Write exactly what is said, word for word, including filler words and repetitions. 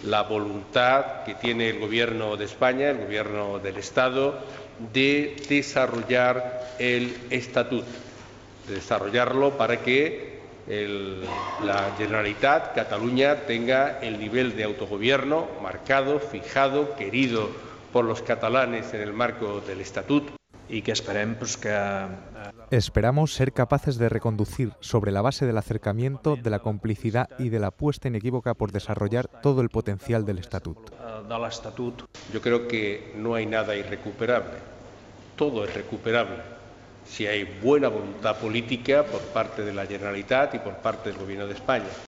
la voluntad que tiene el Gobierno de España, el Gobierno del Estado, de desarrollar el Estatut, de desarrollarlo para que el, la Generalitat, Cataluña, tenga el nivel de autogobierno marcado, fijado, querido por los catalanes en el marco del Estatut. Y que esperem pues, que... Esperamos ser capaces de reconducir sobre la base del acercamiento, de la complicidad y de la apuesta inequívoca por desarrollar todo el potencial del Estatut. de l'Estatut. Yo creo que no hay nada irrecuperable, todo es recuperable si hay buena voluntad política por parte de la Generalitat y por parte del Gobierno de España.